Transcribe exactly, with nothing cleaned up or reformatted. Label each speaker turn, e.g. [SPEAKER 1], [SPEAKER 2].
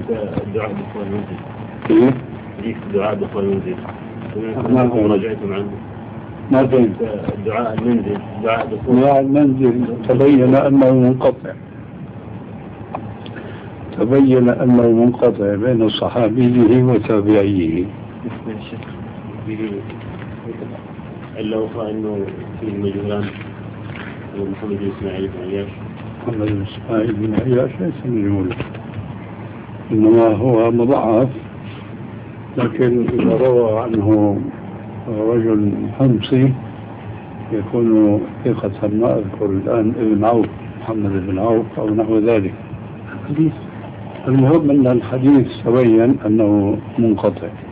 [SPEAKER 1] الدعاء دكتور المنزل.
[SPEAKER 2] إيه؟
[SPEAKER 1] حديث الدعاء دكتور المنزل.
[SPEAKER 2] ما
[SPEAKER 1] راجعتم عنه.
[SPEAKER 2] ما فهمت.
[SPEAKER 1] دعاء المنزل دعاء دكتور.
[SPEAKER 2] دعاء المنزل تبين أنه منقطع. تبين أنه منقطع بين صحابيه وتابعيه.
[SPEAKER 1] إلا وفاء أنه فيه مجهولان محمد بن إسماعيل بن عياش.
[SPEAKER 2] محمد بن إسماعيل بن عياش ليس مجهول، إنما هو مضاعف، لكن إذا روى عنه رجل حمصي يكون ثقة. ما أذكر الآن ابن عوف، محمد بن عوف أو نحو ذلك. المهم أن الحديث تبين أنه منقطع.